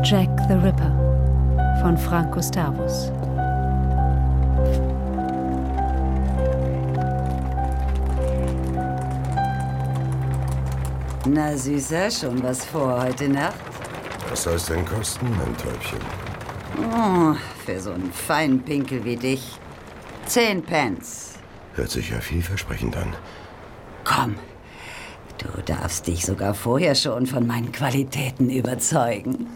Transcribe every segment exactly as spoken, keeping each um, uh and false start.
Jack the Ripper von Frank Gustavus. Na, Süßer, schon was vor heute Nacht? Was soll es denn kosten, mein Täubchen? Oh, für so einen feinen Pinkel wie dich. Zehn Pence. Hört sich ja vielversprechend an. Komm, du darfst dich sogar vorher schon von meinen Qualitäten überzeugen.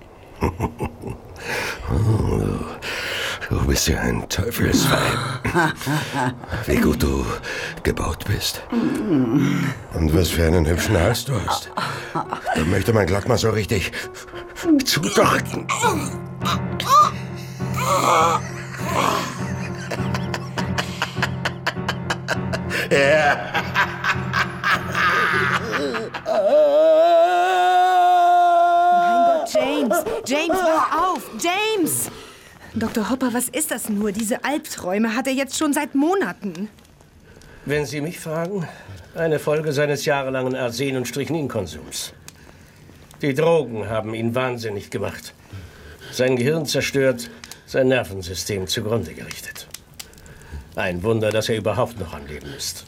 Oh, du bist ja ein Teufelsweib. Wie gut du gebaut bist. Und was für einen hübschen Hals du hast. Da möchte man glatt mal so richtig zudrücken. Ja. Mein Gott, James! James, hör auf! James! Doktor Hopper, was ist das nur? Diese Albträume hat er jetzt schon seit Monaten. Wenn Sie mich fragen, eine Folge seines jahrelangen Arsen- und Strychninkonsums. Die Drogen haben ihn wahnsinnig gemacht. Sein Gehirn zerstört, sein Nervensystem zugrunde gerichtet. Ein Wunder, dass er überhaupt noch am Leben ist.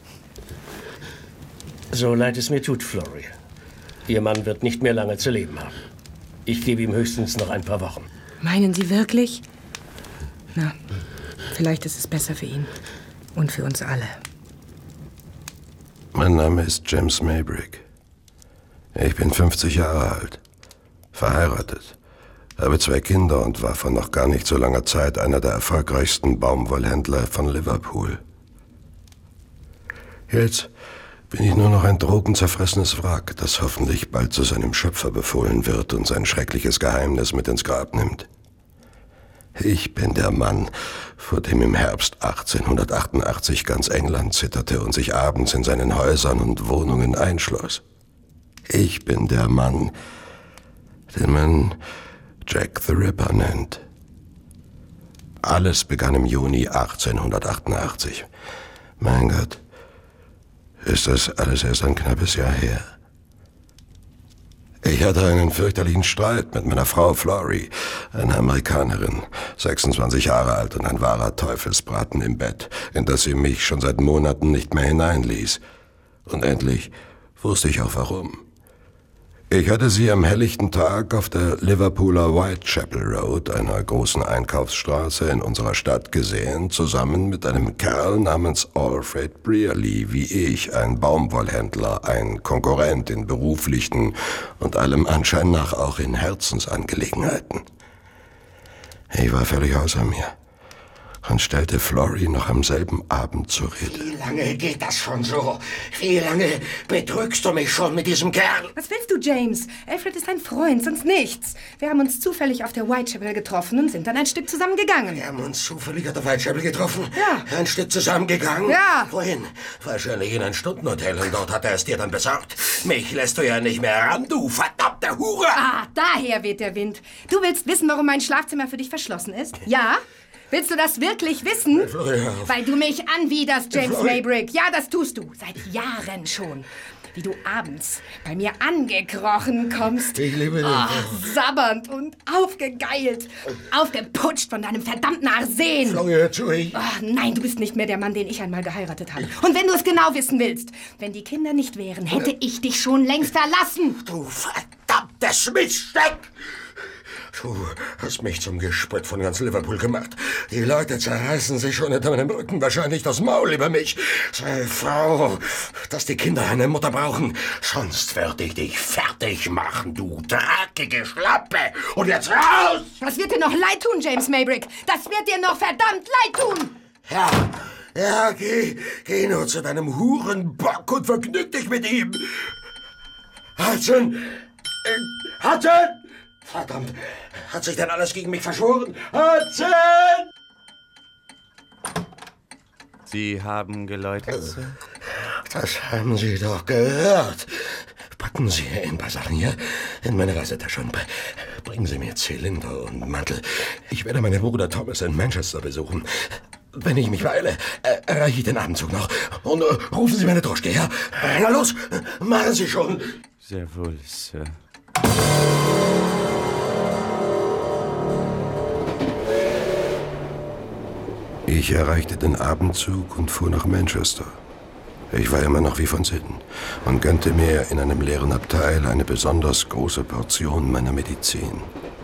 So leid es mir tut, Florrie. Ihr Mann wird nicht mehr lange zu leben haben. Ich gebe ihm höchstens noch ein paar Wochen. Meinen Sie wirklich? Na, vielleicht ist es besser für ihn. Und für uns alle. Mein Name ist James Maybrick. Ich bin fünfzig Jahre alt, verheiratet, habe zwei Kinder und war vor noch gar nicht so langer Zeit einer der erfolgreichsten Baumwollhändler von Liverpool. Jetzt bin ich nur noch ein drogenzerfressenes Wrack, das hoffentlich bald zu seinem Schöpfer befohlen wird und sein schreckliches Geheimnis mit ins Grab nimmt. Ich bin der Mann, vor dem im Herbst achtzehnhundertachtundachtzig ganz England zitterte und sich abends in seinen Häusern und Wohnungen einschloss. Ich bin der Mann, den man Jack the Ripper nennt. Alles begann im Juni achtzehnhundertachtundachtzig. Mein Gott, ist das alles erst ein knappes Jahr her. Ich hatte einen fürchterlichen Streit mit meiner Frau Florrie, einer Amerikanerin, sechsundzwanzig Jahre alt und ein wahrer Teufelsbraten im Bett, in das sie mich schon seit Monaten nicht mehr hineinließ. Und endlich wusste ich auch warum. Ich hatte sie am helllichten Tag auf der Liverpooler Whitechapel Road, einer großen Einkaufsstraße in unserer Stadt, gesehen, zusammen mit einem Kerl namens Alfred Brearley, wie ich, ein Baumwollhändler, ein Konkurrent in beruflichen und allem Anschein nach auch in Herzensangelegenheiten. Ich war völlig außer mir und stellte Florrie noch am selben Abend zur Rede. Wie lange geht das schon so? Wie lange betrügst du mich schon mit diesem Kerl? Was willst du, James? Alfred ist ein Freund, sonst nichts. Wir haben uns zufällig auf der Whitechapel getroffen und sind dann ein Stück zusammengegangen. Wir haben uns zufällig auf der Whitechapel getroffen? Ja. Ein Stück zusammengegangen? Ja. Wohin? Wahrscheinlich in ein Stundenhotel und dort hat er es dir dann besorgt. Mich lässt du ja nicht mehr ran, du verdammte Hure! Ah, daher weht der Wind. Du willst wissen, warum mein Schlafzimmer für dich verschlossen ist? Ja? Willst du das wirklich wissen? Weil du mich anwiderst, James Maybrick. Ja, das tust du. Seit Jahren schon. Wie du abends bei mir angekrochen kommst. Ich liebe dich. Oh, sabbernd und aufgegeilt. Aufgeputscht von deinem verdammten Arsen. Florrie, hör zu, ich... Oh, nein, du bist nicht mehr der Mann, den ich einmal geheiratet habe. Und wenn du es genau wissen willst, wenn die Kinder nicht wären, hätte ich dich schon längst verlassen. Du verdammtes Miststück! Du hast mich zum Gespött von ganz Liverpool gemacht. Die Leute zerreißen sich schon hinter meinem Rücken wahrscheinlich das Maul über mich. Sei froh, dass die Kinder eine Mutter brauchen. Sonst werde ich dich fertig machen, du dreckige Schlampe. Und jetzt raus! Das wird dir noch leid tun, James Maybrick. Das wird dir noch verdammt leid tun. Ja, ja, geh, geh nur zu deinem Hurenbock und vergnüg dich mit ihm. Hudson! Äh, Hudson! Verdammt, hat sich denn alles gegen mich verschworen? Hudson! Sie haben geläutet, Sir? Das haben Sie doch gehört. Packen Sie ein paar Sachen hier in meine Reisetasche und bringen Sie mir Zylinder und Mantel. Ich werde meinen Bruder Thomas in Manchester besuchen. Wenn ich mich beeile, äh, erreiche ich den Abendzug noch. Und äh, rufen Sie meine Droschke, ja? Na los, machen Sie schon. Sehr wohl, Sir. Ich erreichte den Abendzug und fuhr nach Manchester. Ich war immer noch wie von Sinnen und gönnte mir in einem leeren Abteil eine besonders große Portion meiner Medizin.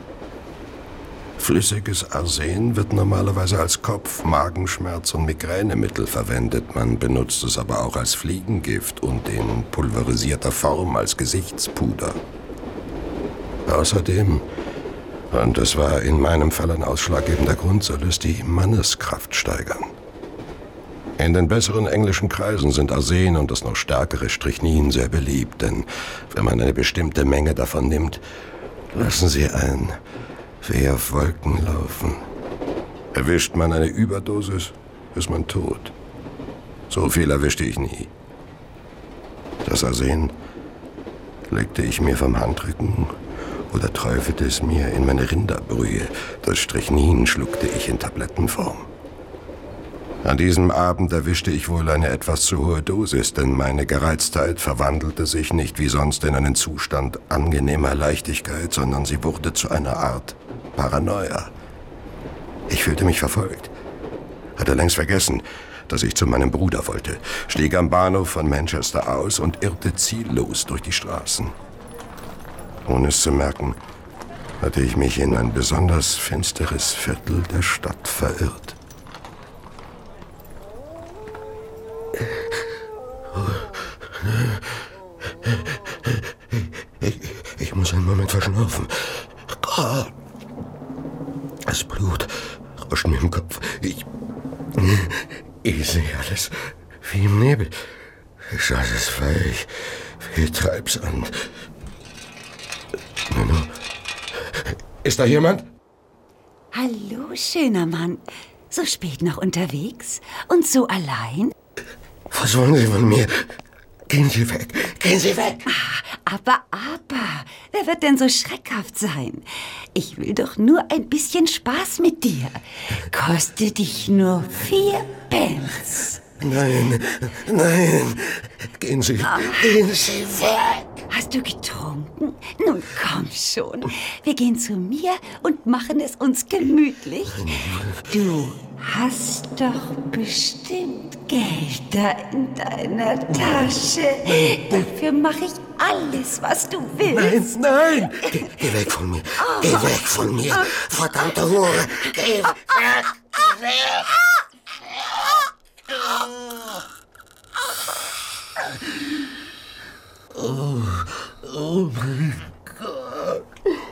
Flüssiges Arsen wird normalerweise als Kopf-, Magenschmerz- und Migränemittel verwendet. Man benutzt es aber auch als Fliegengift und in pulverisierter Form als Gesichtspuder. Außerdem, und das war in meinem Fall ein ausschlaggebender Grund, soll es die Manneskraft steigern. In den besseren englischen Kreisen sind Arsen und das noch stärkere Strychnin sehr beliebt, denn wenn man eine bestimmte Menge davon nimmt, lassen sie ein wie auf Wolken laufen. Erwischt man eine Überdosis, ist man tot. So viel erwischte ich nie. Das Arsen legte ich mir vom Handrücken oder träufelte es mir in meine Rinderbrühe. Das Strychnin schluckte ich in Tablettenform. An diesem Abend erwischte ich wohl eine etwas zu hohe Dosis, denn meine Gereiztheit verwandelte sich nicht wie sonst in einen Zustand angenehmer Leichtigkeit, sondern sie wurde zu einer Art Paranoia. Ich fühlte mich verfolgt. Hatte längst vergessen, dass ich zu meinem Bruder wollte, stieg am Bahnhof von Manchester aus und irrte ziellos durch die Straßen. Ohne es zu merken, hatte ich mich in ein besonders finsteres Viertel der Stadt verirrt. Ich, ich muss einen Moment verschnaufen. Das Blut rauscht mir im Kopf. Ich, ich sehe alles wie im Nebel. Ich sah es weich wie Treibsand. Nano, ist da jemand? Hallo, schöner Mann. So spät noch unterwegs und so allein? Was wollen Sie von mir? Gehen Sie weg, gehen Sie weg! Ah, aber, aber, wer wird denn so schreckhaft sein? Ich will doch nur ein bisschen Spaß mit dir. Kostet dich nur vier Pence. Nein, nein, gehen Sie, Ah. gehen Sie weg! Hast du getrunken? Nun komm schon. Wir gehen zu mir und machen es uns gemütlich. Du hast doch bestimmt Geld da in deiner Tasche. Dafür mache ich alles, was du willst. Nein, nein! Geh, geh weg von mir, geh weg von mir, verdammte Hure! Geh weg, geh weg! Oh, oh mein Gott.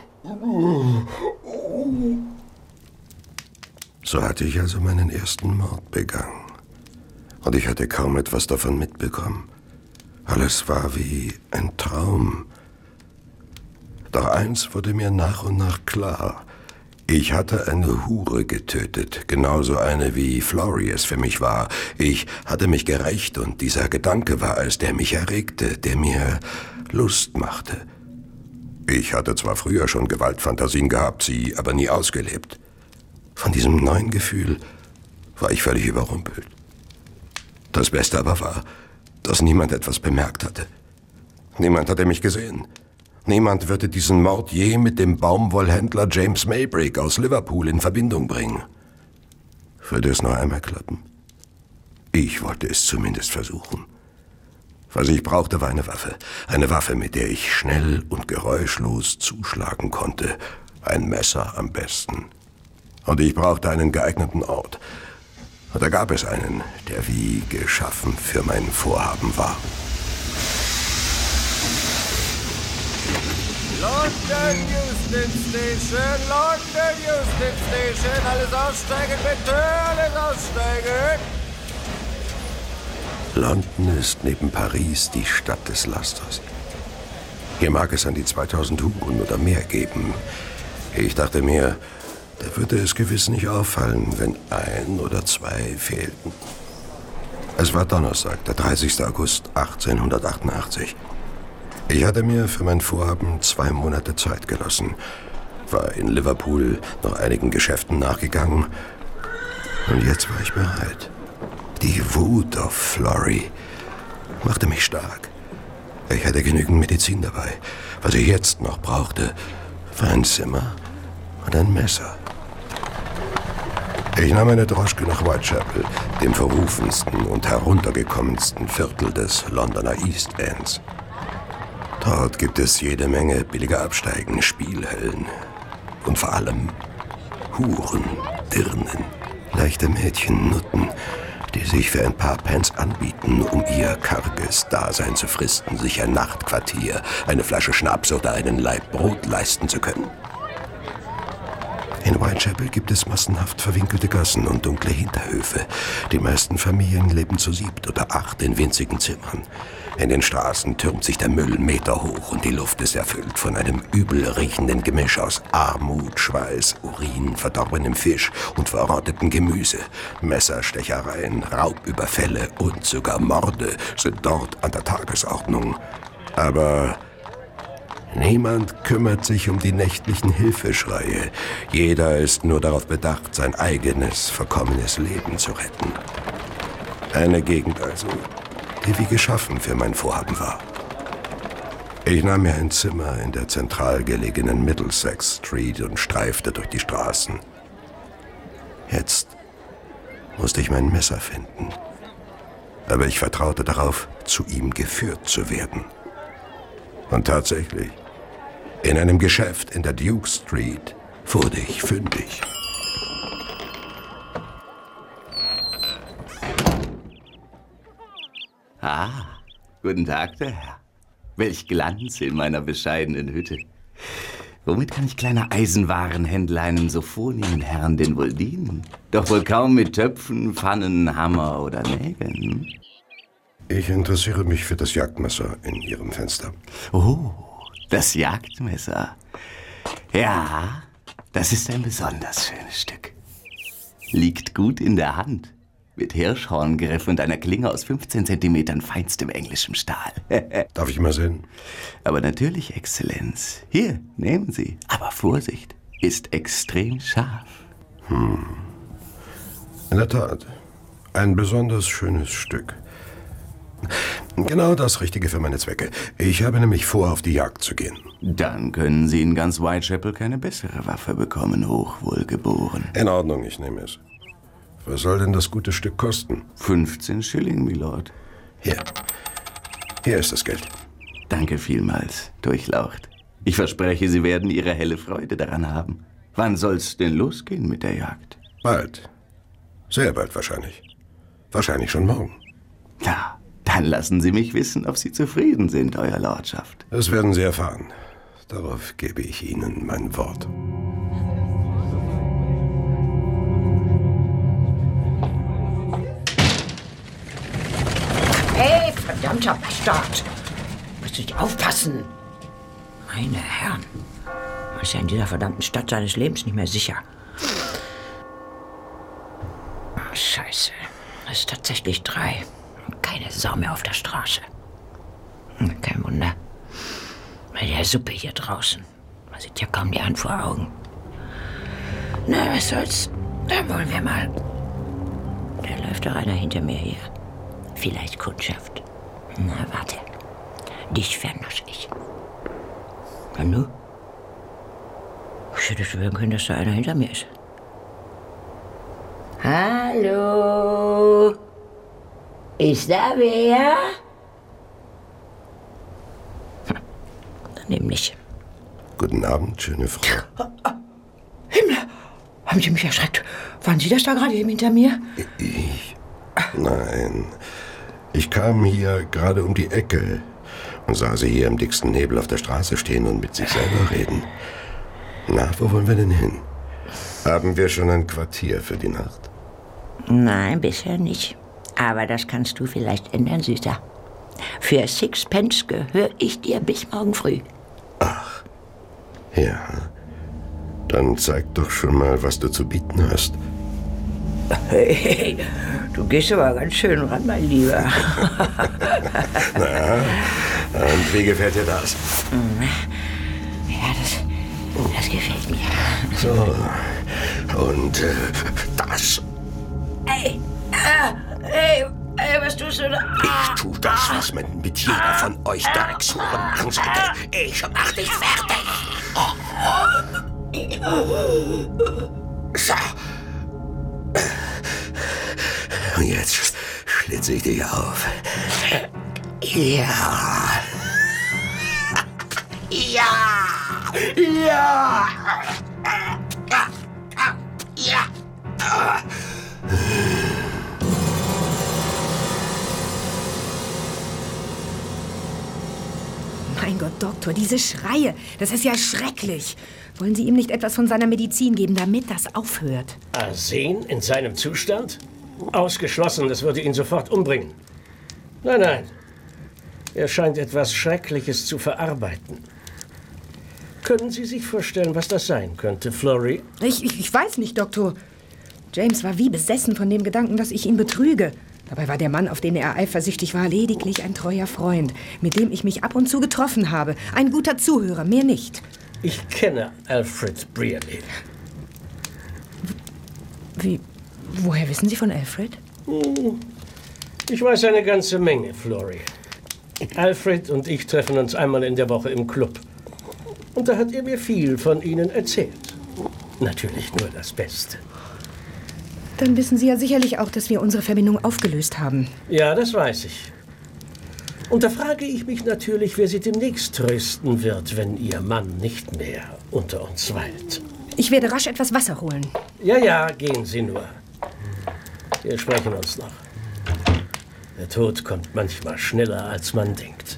So hatte ich also meinen ersten Mord begangen. Und ich hatte kaum etwas davon mitbekommen. Alles war wie ein Traum. Doch eins wurde mir nach und nach klar. Ich hatte eine Hure getötet, genauso eine wie Florrie es für mich war. Ich hatte mich gerächt und dieser Gedanke war es, der mich erregte, der mir Lust machte. Ich hatte zwar früher schon Gewaltfantasien gehabt, sie aber nie ausgelebt. Von diesem neuen Gefühl war ich völlig überrumpelt. Das Beste aber war, dass niemand etwas bemerkt hatte. Niemand hatte mich gesehen. Niemand würde diesen Mord je mit dem Baumwollhändler James Maybrick aus Liverpool in Verbindung bringen. Würde es noch einmal klappen? Ich wollte es zumindest versuchen. Was ich brauchte, war eine Waffe. Eine Waffe, mit der ich schnell und geräuschlos zuschlagen konnte. Ein Messer am besten. Und ich brauchte einen geeigneten Ort. Und da gab es einen, der wie geschaffen für mein Vorhaben war. London Euston Station, London Euston Station, alles aussteigen bitte, alles aussteigen. London ist neben Paris die Stadt des Lasters. Hier mag es an die zweitausend Huren oder mehr geben. Ich dachte mir, da würde es gewiss nicht auffallen, wenn ein oder zwei fehlten. Es war Donnerstag, der dreißigster August achtzehnhundertachtundachtzig. Ich hatte mir für mein Vorhaben zwei Monate Zeit gelassen, war in Liverpool noch einigen Geschäften nachgegangen und jetzt war ich bereit. Die Wut auf Florrie machte mich stark. Ich hatte genügend Medizin dabei. Was ich jetzt noch brauchte, war ein Zimmer und ein Messer. Ich nahm eine Droschke nach Whitechapel, dem verrufensten und heruntergekommensten Viertel des Londoner East Ends. Dort gibt es jede Menge billige Absteigen, Spielhöllen und vor allem Huren, Dirnen, leichte Mädchen, Nutten, die sich für ein paar Pence anbieten, um ihr karges Dasein zu fristen, sich ein Nachtquartier, eine Flasche Schnaps oder einen Laib Brot leisten zu können. In Whitechapel gibt es massenhaft verwinkelte Gassen und dunkle Hinterhöfe. Die meisten Familien leben zu siebt oder acht in winzigen Zimmern. In den Straßen türmt sich der Müll Meter hoch und die Luft ist erfüllt von einem übel riechenden Gemisch aus Armut, Schweiß, Urin, verdorbenem Fisch und verrottetem Gemüse. Messerstechereien, Raubüberfälle und sogar Morde sind dort an der Tagesordnung. Aber niemand kümmert sich um die nächtlichen Hilfeschreie. Jeder ist nur darauf bedacht, sein eigenes, verkommenes Leben zu retten. Eine Gegend also, die wie geschaffen für mein Vorhaben war. Ich nahm mir ein Zimmer in der zentral gelegenen Middlesex Street und streifte durch die Straßen. Jetzt musste ich mein Messer finden. Aber ich vertraute darauf, zu ihm geführt zu werden. Und tatsächlich, in einem Geschäft in der Duke Street wurde ich fündig. Ah, guten Tag, der Herr. Welch Glanz in meiner bescheidenen Hütte. Womit kann ich kleiner Eisenwarenhändler einem so vornehmen Herrn denn wohl dienen? Doch wohl kaum mit Töpfen, Pfannen, Hammer oder Nägeln. Ich interessiere mich für das Jagdmesser in Ihrem Fenster. Oh, das Jagdmesser. Ja, das ist ein besonders schönes Stück. Liegt gut in der Hand. Mit Hirschhorngriff und einer Klinge aus fünfzehn Zentimetern feinstem englischem Stahl. Darf ich mal sehen? Aber natürlich, Exzellenz. Hier, nehmen Sie. Aber Vorsicht, ist extrem scharf. Hm. In der Tat, ein besonders schönes Stück. Genau das Richtige für meine Zwecke. Ich habe nämlich vor, auf die Jagd zu gehen. Dann können Sie in ganz Whitechapel keine bessere Waffe bekommen, hochwohlgeboren. In Ordnung, ich nehme es. Was soll denn das gute Stück kosten? fünfzehn Schilling, Milord. Hier. Hier ist das Geld. Danke vielmals, Durchlaucht. Ich verspreche, Sie werden Ihre helle Freude daran haben. Wann soll's denn losgehen mit der Jagd? Bald. Sehr bald wahrscheinlich. Wahrscheinlich schon morgen. Na, dann lassen Sie mich wissen, ob Sie zufrieden sind, Euer Lordschaft. Das werden Sie erfahren. Darauf gebe ich Ihnen mein Wort. Hey, verdammter Bastard! Musst du nicht aufpassen! Meine Herren, man ist ja in dieser verdammten Stadt seines Lebens nicht mehr sicher. Oh, Scheiße, es ist tatsächlich drei und keine Sau mehr auf der Straße. Hm, kein Wunder. Bei der Suppe hier draußen, man sieht ja kaum die Hand vor Augen. Na, was soll's? Dann wollen wir mal. Da läuft doch einer hinter mir her. Vielleicht Kundschaft. Na, warte. Dich vernasch ich. Und du? Ich hätte schwören können, dass da einer hinter mir ist. Hallo? Ist da wer? Hm. Daneben nicht. Guten Abend, schöne Frau. Oh, oh. Himmel! Haben Sie mich erschreckt? Waren Sie das da gerade eben hinter mir? Ich? Nein. Ich kam hier gerade um die Ecke und sah Sie hier im dicksten Nebel auf der Straße stehen und mit sich selber reden. Na, wo wollen wir denn hin? Haben wir schon ein Quartier für die Nacht? Nein, bisher nicht. Aber das kannst du vielleicht ändern, Süßer. Für Sixpence gehöre ich dir bis morgen früh. Ach, ja. Dann zeig doch schon mal, was du zu bieten hast. Hey, du gehst aber ganz schön ran, mein Lieber. Na, und wie gefällt dir das? Ja, das, das gefällt mir. So, und äh, das? Ey, ah, ey, ey, was tust du da? Ich tu das, was man mit jeder von euch Dreckshuren machen sollte. Ich mach dich fertig. So. Und jetzt schlitze ich dich auf. Ja. Ja. Ja. Ja. Mein Gott, Doktor, diese Schreie, das ist ja schrecklich. Wollen Sie ihm nicht etwas von seiner Medizin geben, damit das aufhört? Arsen in seinem Zustand? Ausgeschlossen, das würde ihn sofort umbringen. Nein, nein. Er scheint etwas Schreckliches zu verarbeiten. Können Sie sich vorstellen, was das sein könnte, Florrie? Ich, ich, ich weiß nicht, Doktor. James war wie besessen von dem Gedanken, dass ich ihn betrüge. Dabei war der Mann, auf den er eifersüchtig war, lediglich ein treuer Freund, mit dem ich mich ab und zu getroffen habe. Ein guter Zuhörer, mehr nicht. Ich kenne Alfred Brearley. Wie? Woher wissen Sie von Alfred? Ich weiß eine ganze Menge, Florrie. Alfred und ich treffen uns einmal in der Woche im Club. Und da hat er mir viel von Ihnen erzählt. Natürlich nur das Beste. Dann wissen Sie ja sicherlich auch, dass wir unsere Verbindung aufgelöst haben. Ja, das weiß ich. Und da frage ich mich natürlich, wer Sie demnächst trösten wird, wenn Ihr Mann nicht mehr unter uns weilt. Ich werde rasch etwas Wasser holen. Ja, ja, gehen Sie nur. Wir sprechen uns noch. Der Tod kommt manchmal schneller, als man denkt.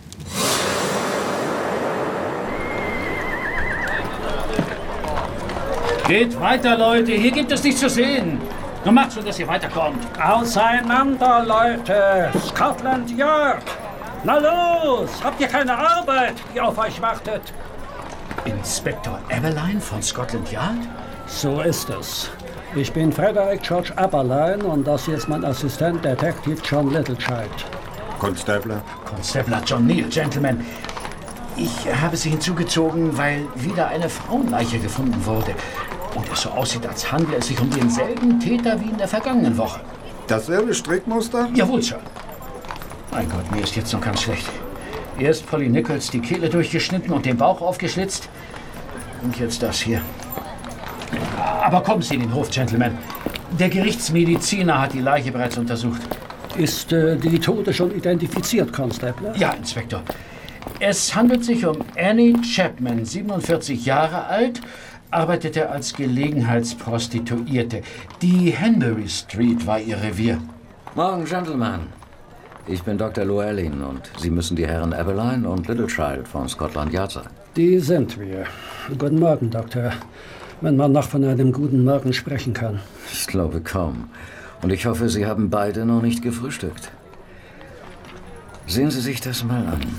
Geht weiter, Leute. Hier gibt es nichts zu sehen. Nur macht so, dass ihr weiterkommt. Auseinander, Leute. Scotland Yard. Na los, habt ihr keine Arbeit, die auf euch wartet? Inspektor Abberline von Scotland Yard? So ist es. Ich bin Frederick George Abberline und das hier ist mein Assistent, Detective John Littlechild. Constable? Constable John Neal, Gentlemen. Ich habe Sie hinzugezogen, weil wieder eine Frauenleiche gefunden wurde. Und es so aussieht, als handle es sich um denselben Täter wie in der vergangenen Woche. Dasselbe Strickmuster? Jawohl, Sir. Mein Gott, mir ist jetzt noch ganz schlecht. Erst Polly Nichols die Kehle durchgeschnitten und den Bauch aufgeschlitzt. Und jetzt das hier. Aber kommen Sie in den Hof, Gentlemen. Der Gerichtsmediziner hat die Leiche bereits untersucht. Ist äh, die Tote schon identifiziert, Constable? Ja, Inspektor. Es handelt sich um Annie Chapman, siebenundvierzig Jahre alt, arbeitete als Gelegenheitsprostituierte. Die Hanbury Street war ihr Revier. Morgen, Gentlemen. Ich bin Doktor Llewellyn und Sie müssen die Herren Abberline und Littlechild von Scotland Yard sein. Die sind wir. Guten Morgen, Doktor. Wenn man noch von einem guten Morgen sprechen kann. Ich glaube kaum. Und ich hoffe, Sie haben beide noch nicht gefrühstückt. Sehen Sie sich das mal an.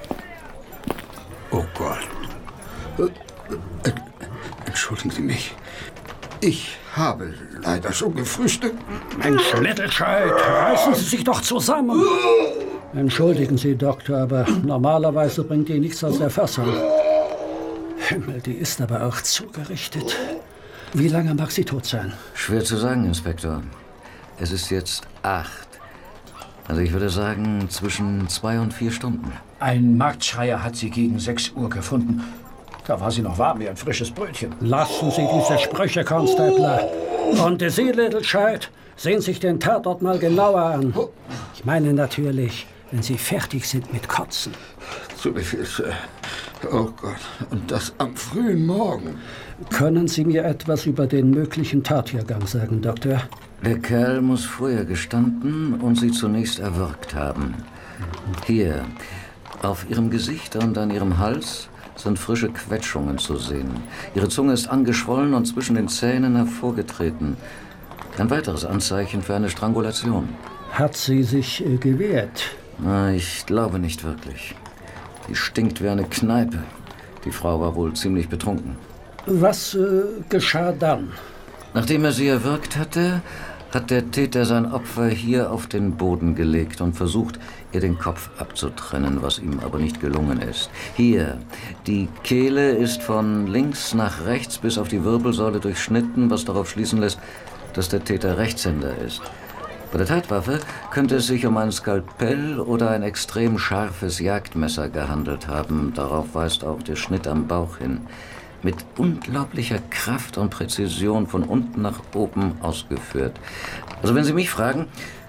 Oh Gott. Entschuldigen Sie mich. Ich habe leider schon gefrühstückt. Mensch, Littlechild, reißen Sie sich doch zusammen. Entschuldigen Sie, Doktor, aber normalerweise bringt die nichts aus der Fassung. Himmel, die ist aber auch zugerichtet. Wie lange mag sie tot sein? Schwer zu sagen, Inspektor. Es ist jetzt acht. Also ich würde sagen, zwischen zwei und vier Stunden. Ein Marktschreier hat sie gegen sechs Uhr gefunden. Da war sie noch warm wie ein frisches Brötchen. Lassen Sie diese Sprüche, Constable. Und Sie, Littlechild, sehen sich den Tatort mal genauer an. Ich meine natürlich, wenn Sie fertig sind mit Kotzen. Zu Befehl, Sir. Oh Gott, und das am frühen Morgen. Können Sie mir etwas über den möglichen Tathergang sagen, Doktor? Der Kerl muss früher gestanden und sie zunächst erwürgt haben. Hier, auf ihrem Gesicht und an ihrem Hals sind frische Quetschungen zu sehen. Ihre Zunge ist angeschwollen und zwischen den Zähnen hervorgetreten. Ein weiteres Anzeichen für eine Strangulation. Hat sie sich äh, gewehrt? Na, ich glaube nicht wirklich. Die stinkt wie eine Kneipe. Die Frau war wohl ziemlich betrunken. Was äh, geschah dann? Nachdem er sie erwürgt hatte, hat der Täter sein Opfer hier auf den Boden gelegt und versucht, ihr den Kopf abzutrennen, was ihm aber nicht gelungen ist. Hier, die Kehle ist von links nach rechts bis auf die Wirbelsäule durchschnitten, was darauf schließen lässt, dass der Täter Rechtshänder ist. Bei der Tatwaffe könnte es sich um ein Skalpell oder ein extrem scharfes Jagdmesser gehandelt haben. Darauf weist auch der Schnitt am Bauch hin. Mit unglaublicher Kraft und Präzision von unten nach oben ausgeführt. Also wenn Sie mich fragen,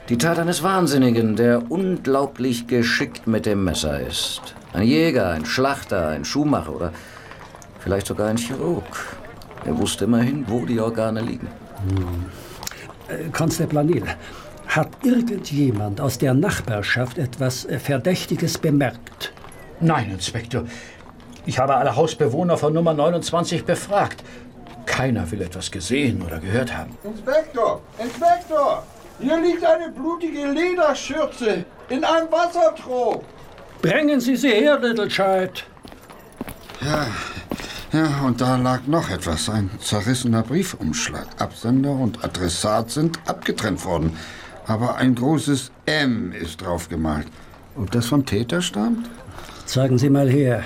Die Tat eines Wahnsinnigen, der unglaublich geschickt mit dem Messer ist. Ein Jäger, ein Schlachter, ein Schuhmacher oder vielleicht sogar ein Chirurg. Er wusste immerhin, wo die Organe liegen. Hm. Constable O'Neill, hat irgendjemand aus der Nachbarschaft etwas Verdächtiges bemerkt? Nein, Inspektor. Ich habe alle Hausbewohner von Nummer neunundzwanzig befragt. Keiner will etwas gesehen oder gehört haben. Inspektor! Inspektor! Hier liegt eine blutige Lederschürze in einem Wassertrog. Bringen Sie sie her, Little Child. Ja, ja, und da lag noch etwas. Ein zerrissener Briefumschlag. Absender und Adressat sind abgetrennt worden. Aber ein großes M ist drauf gemalt. Ob das vom Täter stammt? Zeigen Sie mal her.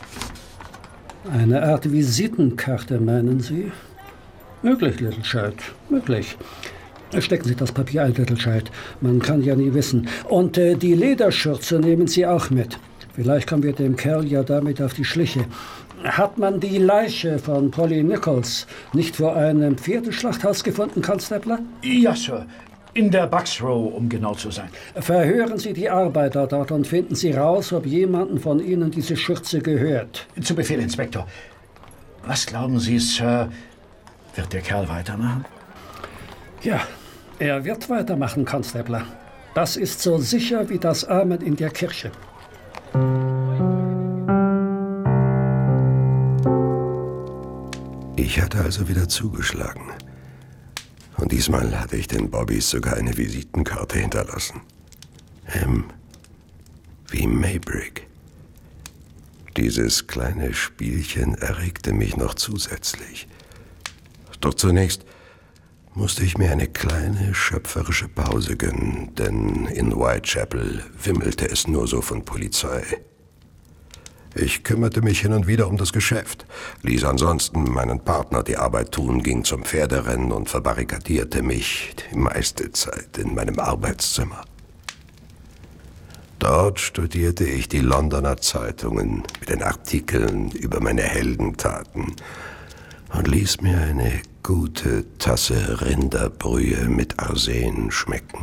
Eine Art Visitenkarte, meinen Sie? Möglich, Little Child, möglich. Stecken Sie das Papier ein, Little Child. Man kann ja nie wissen. Und äh, die Lederschürze nehmen Sie auch mit. Vielleicht kommen wir dem Kerl ja damit auf die Schliche. Hat man die Leiche von Polly Nichols nicht vor einem Pferdeschlachthaus gefunden, Constable? Ja, Sir. In der Bucks Row, um genau zu sein. Verhören Sie die Arbeiter dort und finden Sie raus, ob jemandem von ihnen diese Schürze gehört. Zu Befehl, Inspektor. Was glauben Sie, Sir? Wird der Kerl weitermachen? Ja, er wird weitermachen, Constable. Das ist so sicher wie das Amen in der Kirche. Ich hatte also wieder zugeschlagen. Und diesmal hatte ich den Bobbys sogar eine Visitenkarte hinterlassen. M wie Maybrick. Dieses kleine Spielchen erregte mich noch zusätzlich. Doch zunächst musste ich mir eine kleine schöpferische Pause gönnen, denn in Whitechapel wimmelte es nur so von Polizei. Ich kümmerte mich hin und wieder um das Geschäft, ließ ansonsten meinen Partner die Arbeit tun, ging zum Pferderennen und verbarrikadierte mich die meiste Zeit in meinem Arbeitszimmer. Dort studierte ich die Londoner Zeitungen mit den Artikeln über meine Heldentaten und ließ mir eine gute Tasse Rinderbrühe mit Arsen schmecken.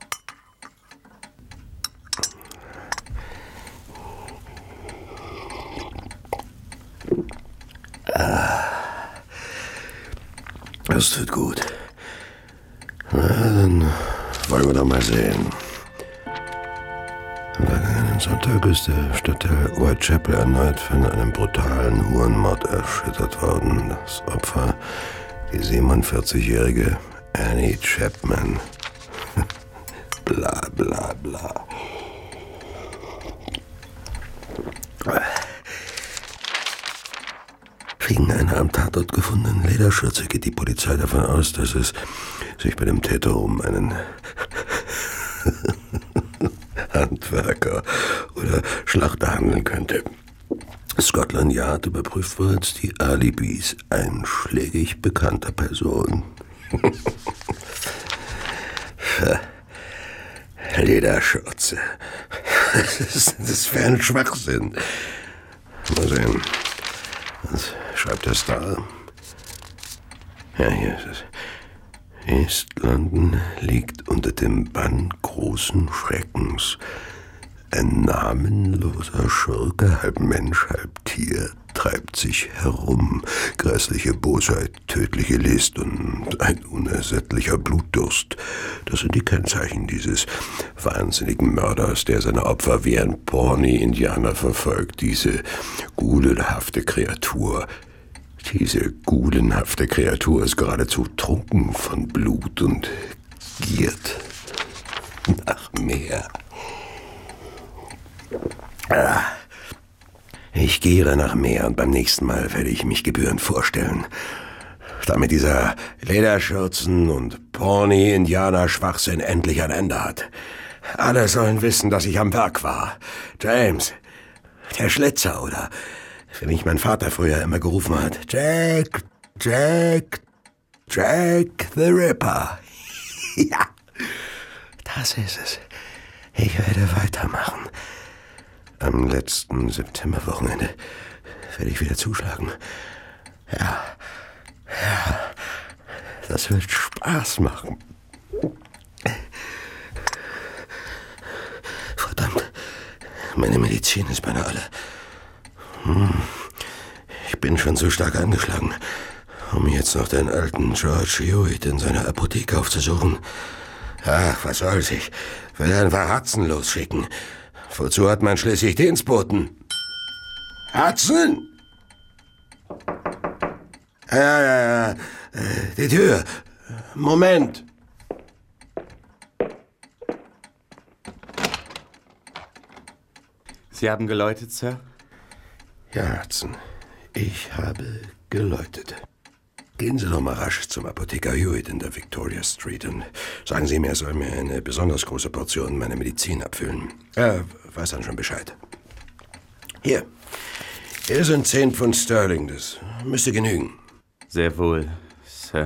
Ah, das tut gut. Na, dann wollen wir doch mal sehen. Am vergangenen Sonntag ist der Stadtteil Whitechapel erneut von einem brutalen Hurenmord erschüttert worden. Das Opfer, die siebenundvierzigjährige Annie Chapman. Bla bla bla. Wegen einer am Tatort gefundenen Lederschürze geht die Polizei davon aus, dass es sich bei dem Täter um einen Handwerker oder Schlachter handeln könnte. Scotland Yard überprüft bereits die Alibis einschlägig bekannter Personen. Lederschürze. Das ist, das ist für ein Schwachsinn. Mal sehen. Was schreibt das da? Ja, hier ist es. East London liegt unter dem Bann großen Schreckens. Ein namenloser Schurke, halb Mensch, halb Tier, treibt sich herum. Grässliche Bosheit, tödliche List und ein unersättlicher Blutdurst. Das sind die Kennzeichen dieses wahnsinnigen Mörders, der seine Opfer wie ein Pawnee-Indianer verfolgt. Diese gulenhafte Kreatur. Diese gulenhafte Kreatur ist geradezu trunken von Blut und giert nach mehr. Ich giere nach mehr und beim nächsten Mal werde ich mich gebührend vorstellen. Damit dieser Lederschürzen- und Pawnee-Indianer-Schwachsinn endlich ein Ende hat. Alle sollen wissen, dass ich am Werk war. James, der Schlitzer, oder wie mich mein Vater früher immer gerufen hat. Jack, Jack, Jack the Ripper. Ja, das ist es. Ich werde weitermachen. Am letzten Septemberwochenende werde ich wieder zuschlagen. Ja, ja, das wird Spaß machen. Meine Medizin ist beinahe alle. Hm. Ich bin schon zu stark angeschlagen, um jetzt noch den alten George Hewitt in seiner Apotheke aufzusuchen. Ach, was soll's, ich will einfach Hudson losschicken. Wozu hat man schließlich Dienstboten? Hudson! Ja, ja, ja, die Tür. Moment. Sie haben geläutet, Sir? Ja, Hudson. Ich habe geläutet. Gehen Sie doch mal rasch zum Apotheker Hewitt in der Victoria Street und sagen Sie ihm, er soll mir eine besonders große Portion meiner Medizin abfüllen. Er weiß dann schon Bescheid. Hier. Hier sind zehn Pfund Sterling. Das müsste genügen. Sehr wohl, Sir.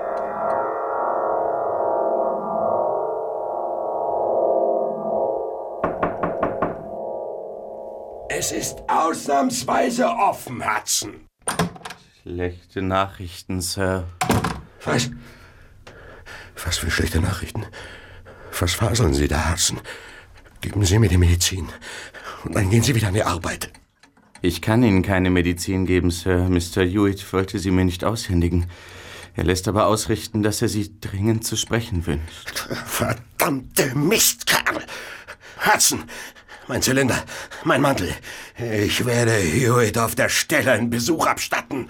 Es ist ausnahmsweise offen, Hudson. Schlechte Nachrichten, Sir. Was? Was für schlechte Nachrichten? Was faseln Sie da, Hudson? Geben Sie mir die Medizin und dann gehen Sie wieder an die Arbeit. Ich kann Ihnen keine Medizin geben, Sir. Mister Hewitt wollte sie mir nicht aushändigen. Er lässt aber ausrichten, dass er Sie dringend zu sprechen wünscht. Verdammte Mistkerl! Hudson! Mein Zylinder, mein Mantel. Ich werde Hewitt auf der Stelle einen Besuch abstatten.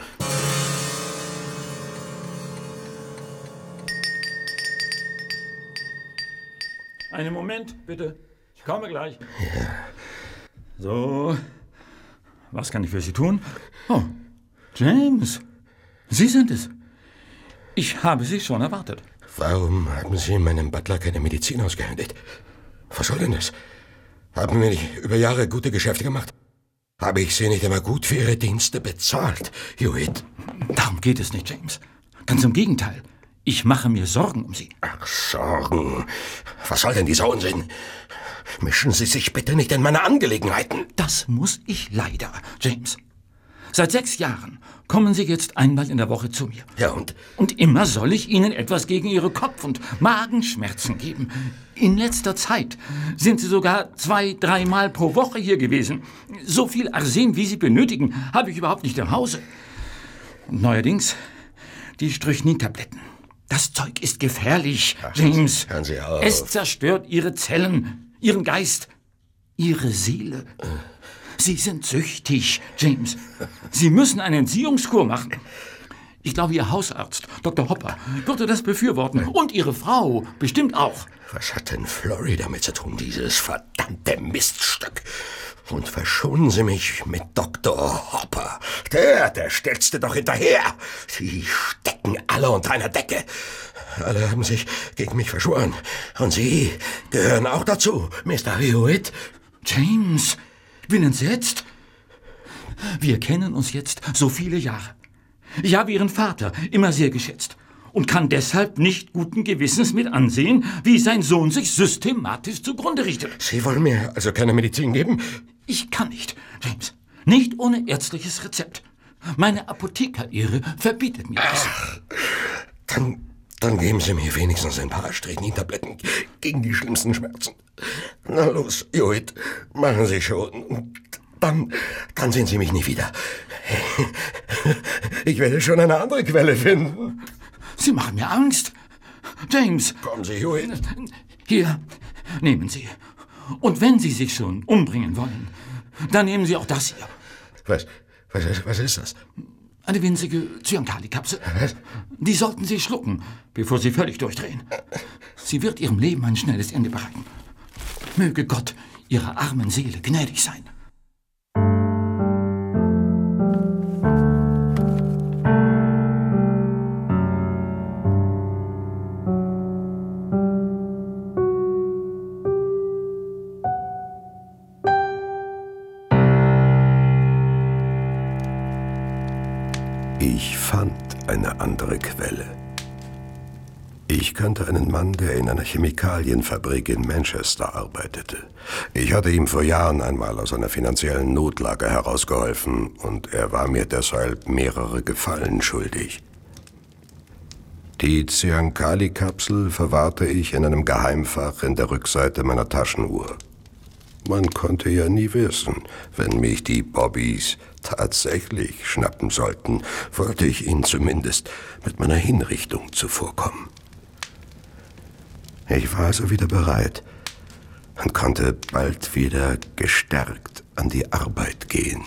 Einen Moment, bitte. Ich komme gleich. Ja. So. Was kann ich für Sie tun? Oh, James. Sie sind es. Ich habe Sie schon erwartet. Warum haben Sie meinem Butler keine Medizin ausgehändigt? Was soll denn das? Haben wir nicht über Jahre gute Geschäfte gemacht? Habe ich Sie nicht immer gut für Ihre Dienste bezahlt, Hewitt? Darum geht es nicht, James. Ganz im Gegenteil. Ich mache mir Sorgen um Sie. Ach, Sorgen. Was soll denn dieser Unsinn? Mischen Sie sich bitte nicht in meine Angelegenheiten. Das muss ich leider, James. Seit sechs Jahren kommen Sie jetzt einmal in der Woche zu mir. Ja, und? Und immer soll ich Ihnen etwas gegen Ihre Kopf- und Magenschmerzen geben. In letzter Zeit sind Sie sogar zwei, dreimal pro Woche hier gewesen. So viel Arsen, wie Sie benötigen, habe ich überhaupt nicht im Hause. Und neuerdings die Strychnin-Tabletten. Das Zeug ist gefährlich, Ach, James. Hören Sie auf. Es zerstört Ihre Zellen, Ihren Geist, Ihre Seele. Sie sind süchtig, James. Sie müssen eine Entziehungskur machen. Ich glaube, Ihr Hausarzt, Doktor Hopper, würde das befürworten. Und Ihre Frau bestimmt auch. Was hat denn Florrie damit zu tun, dieses verdammte Miststück? Und verschonen Sie mich mit Doktor Hopper. Der, der stelzte doch hinterher. Die stecken alle unter einer Decke. Alle haben sich gegen mich verschworen. Und Sie gehören auch dazu, Mister Hewitt. James, ich bin entsetzt. Wir kennen uns jetzt so viele Jahre. Ich habe Ihren Vater immer sehr geschätzt und kann deshalb nicht guten Gewissens mit ansehen, wie sein Sohn sich systematisch zugrunde richtet. Sie wollen mir also keine Medizin geben? Ich kann nicht, James. Nicht ohne ärztliches Rezept. Meine Apothekerehre verbietet mir das. Ach, dann, dann geben Sie mir wenigstens ein paar Strychnin-Tabletten gegen die schlimmsten Schmerzen. Na los, Hewitt, machen Sie schon. Dann, dann sehen Sie mich nie wieder. Ich werde schon eine andere Quelle finden. Sie machen mir Angst. James. Kommen Sie, Hewitt. Hier, nehmen Sie. Und wenn Sie sich schon umbringen wollen, dann nehmen Sie auch das hier. Was, was, ist, was ist das? Eine winzige Zyankali-Kapsel. Was? Die sollten Sie schlucken, bevor Sie völlig durchdrehen. Sie wird Ihrem Leben ein schnelles Ende bereiten. Möge Gott Ihrer armen Seele gnädig sein. Ich fand eine andere Quelle. Ich kannte einen Mann, der in einer Chemikalienfabrik in Manchester arbeitete. Ich hatte ihm vor Jahren einmal aus einer finanziellen Notlage herausgeholfen und er war mir deshalb mehrere Gefallen schuldig. Die Zyankali-Kapsel verwahrte ich in einem Geheimfach in der Rückseite meiner Taschenuhr. Man konnte ja nie wissen. Wenn mich die Bobbys tatsächlich schnappen sollten, wollte ich ihnen zumindest mit meiner Hinrichtung zuvorkommen. Ich war also wieder bereit und konnte bald wieder gestärkt an die Arbeit gehen.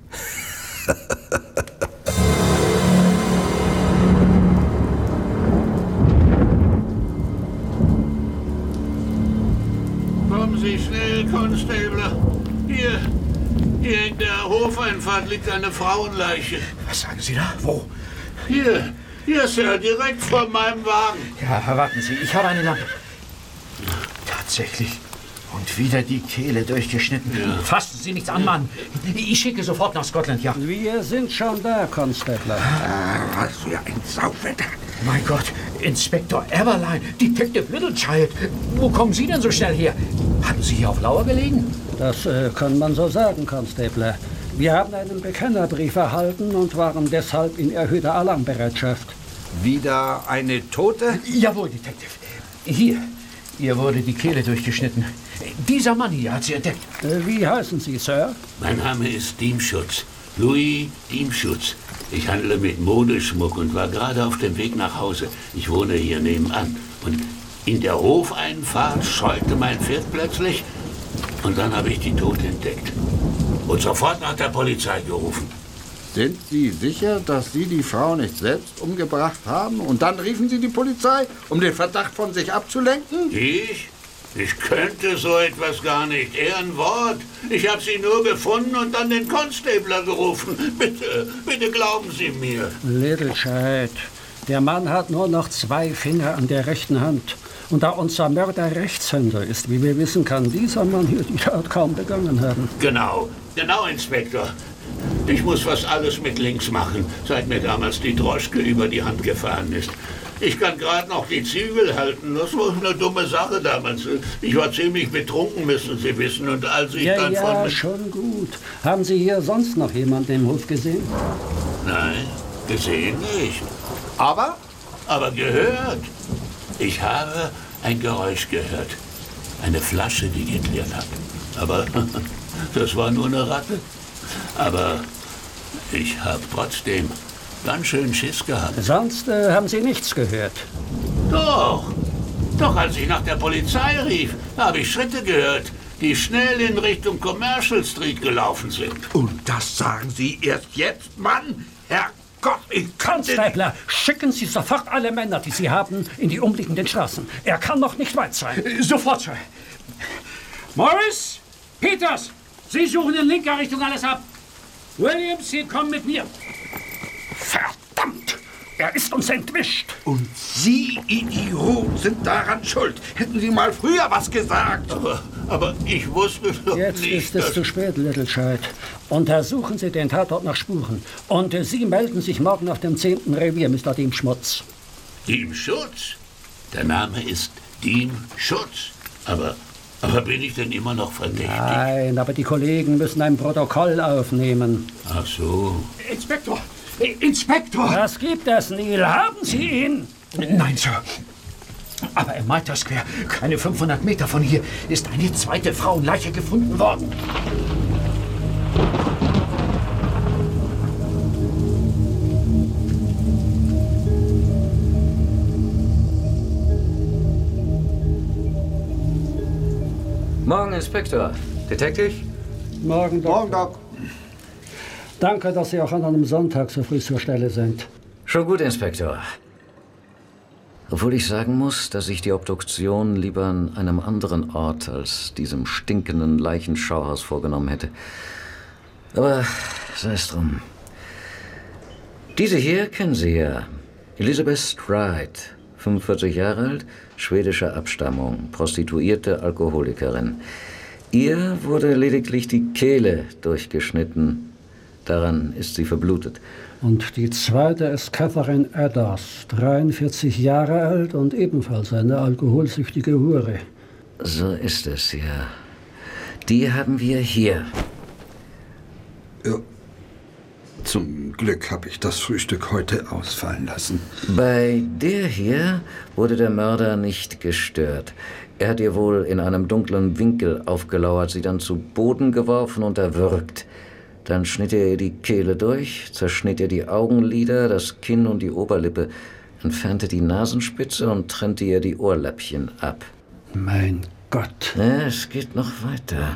Kommen Sie schnell, Constable. Hier, hier in der Hofeinfahrt liegt eine Frauenleiche. Was sagen Sie da? Wo? Hier, hier, Sir, direkt vor meinem Wagen. Ja, warten Sie, ich habe eine Lampe. Tatsächlich. Und wieder die Kehle durchgeschnitten. Ja. Fassen Sie nichts an, Mann. Ich schicke sofort nach Scotland Yard. Wir sind schon da, Constable. Ah, was für ein Sauwetter. Mein Gott, Inspektor Everline, Detective Littlechild. Wo kommen Sie denn so schnell her? Haben Sie hier auf Lauer gelegen? Das äh, kann man so sagen, Constable. Wir haben einen Bekennerbrief erhalten und waren deshalb in erhöhter Alarmbereitschaft. Wieder eine Tote? Jawohl, Detective. Hier, ihr wurde die Kehle durchgeschnitten. Dieser Mann hier hat sie entdeckt. Äh, wie heißen Sie, Sir? Mein Name ist Diemschutz. Louis Diemschutz. Ich handle mit Modeschmuck und war gerade auf dem Weg nach Hause. Ich wohne hier nebenan. Und in der Hofeinfahrt scheulte mein Pferd plötzlich. Und dann habe ich die Tote entdeckt. Und sofort nach der Polizei gerufen. Sind Sie sicher, dass Sie die Frau nicht selbst umgebracht haben? Und dann riefen Sie die Polizei, um den Verdacht von sich abzulenken? Ich? Ich könnte so etwas gar nicht. Ehrenwort. Ich habe sie nur gefunden und dann den Constabler gerufen. Bitte, bitte glauben Sie mir. Littlechild, der Mann hat nur noch zwei Finger an der rechten Hand. Und da unser Mörder Rechtshänder ist, wie wir wissen, kann dieser Mann hier die Tat kaum begangen haben. Genau, genau, Inspektor. Ich muss fast alles mit links machen, seit mir damals die Droschke über die Hand gefahren ist. Ich kann gerade noch die Zügel halten. Das war eine dumme Sache damals. Ich war ziemlich betrunken, müssen Sie wissen. Und als ich ja, dann ja, von... schon gut. Haben Sie hier sonst noch jemanden im Hof gesehen? Nein, gesehen nicht. Aber? Aber gehört. Ich habe ein Geräusch gehört. Eine Flasche, die geklirrt hat. Aber das war nur eine Ratte. Aber ich habe trotzdem ganz schön Schiss gehabt. Sonst äh, haben Sie nichts gehört? Doch. Doch, als ich nach der Polizei rief, habe ich Schritte gehört, die schnell in Richtung Commercial Street gelaufen sind. Und das sagen Sie erst jetzt, Mann? Herrgott, ich kann... Constable, schicken Sie sofort alle Männer, die Sie haben, in die umliegenden Straßen. Er kann noch nicht weit sein. Sofort, Sir. Morris, Peters, Sie suchen in linker Richtung alles ab. Williams, Sie kommen mit mir. Verdammt! Er ist uns entwischt. Und Sie, Idiot, sind daran schuld. Hätten Sie mal früher was gesagt. Aber, aber ich wusste doch Jetzt nicht, ist es dass... zu spät, Littlechild. Untersuchen Sie den Tatort nach Spuren. Und äh, Sie melden sich morgen auf dem zehnten Revier, Mister Diemschmutz. Diemschutz? Der Name ist Diemschutz. Aber... Aber bin ich denn immer noch verdächtig? Nein, aber die Kollegen müssen ein Protokoll aufnehmen. Ach so. Inspektor! Inspektor! Was gibt es, Neil? Haben Sie ihn? Nein, Sir. Aber im Mitre Square, keine fünfhundert Meter von hier, ist eine zweite Frauenleiche gefunden worden. Morgen, Inspektor. Detective? Morgen, Doktor. Morgen, Doc. Danke, dass Sie auch an einem Sonntag so früh zur Stelle sind. Schon gut, Inspektor. Obwohl ich sagen muss, dass ich die Obduktion lieber an einem anderen Ort als diesem stinkenden Leichenschauhaus vorgenommen hätte. Aber sei es drum. Diese hier kennen Sie ja. Elizabeth Stride, fünfundvierzig Jahre alt, schwedischer Abstammung, prostituierte Alkoholikerin. Ihr wurde lediglich die Kehle durchgeschnitten. Daran ist sie verblutet. Und die zweite ist Catherine Adders, dreiundvierzig Jahre alt und ebenfalls eine alkoholsüchtige Hure. So ist es, ja. Die haben wir hier. Ja. Zum Glück habe ich das Frühstück heute ausfallen lassen. Bei der hier wurde der Mörder nicht gestört. Er hat ihr wohl in einem dunklen Winkel aufgelauert, sie dann zu Boden geworfen und erwürgt. Dann schnitt er ihr die Kehle durch, zerschnitt ihr die Augenlider, das Kinn und die Oberlippe, entfernte die Nasenspitze und trennte ihr die Ohrläppchen ab. Mein Gott. Ja, es geht noch weiter.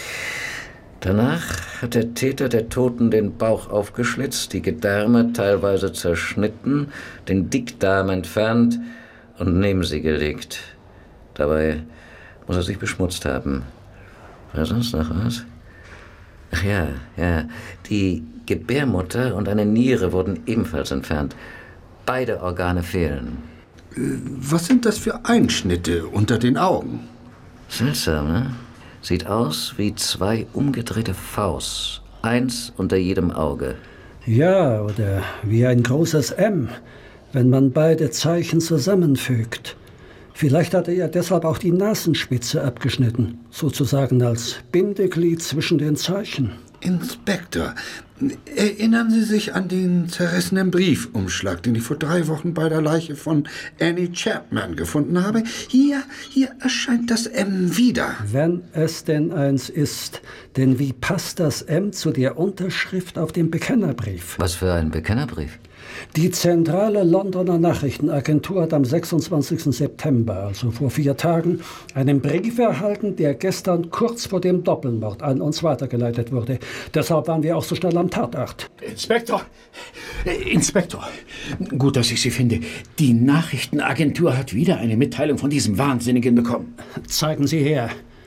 Danach hat der Täter der Toten den Bauch aufgeschlitzt, die Gedärme teilweise zerschnitten, den Dickdarm entfernt und neben sie gelegt. Dabei muss er sich beschmutzt haben. War sonst noch was? Ach ja, ja. Die Gebärmutter und eine Niere wurden ebenfalls entfernt. Beide Organe fehlen. Was sind das für Einschnitte unter den Augen? Seltsam, ne? Sieht aus wie zwei umgedrehte Vs. Eins unter jedem Auge. Ja, oder wie ein großes M, wenn man beide Zeichen zusammenfügt. Vielleicht hat er ja deshalb auch die Nasenspitze abgeschnitten, sozusagen als Bindeglied zwischen den Zeichen. Inspektor, erinnern Sie sich an den zerrissenen Briefumschlag, den ich vor drei Wochen bei der Leiche von Annie Chapman gefunden habe? Hier, hier erscheint das M wieder. Wenn es denn eins ist. Denn wie passt das M zu der Unterschrift auf dem Bekennerbrief? Was für ein Bekennerbrief? Die zentrale Londoner Nachrichtenagentur hat am sechsundzwanzigsten September, also vor vier Tagen, einen Brief erhalten, der gestern kurz vor dem Doppelmord an uns weitergeleitet wurde. Deshalb waren wir auch so schnell am Tatort. Inspektor! Inspektor! Gut, dass ich Sie finde. Die Nachrichtenagentur hat wieder eine Mitteilung von diesem Wahnsinnigen bekommen. Zeigen Sie her.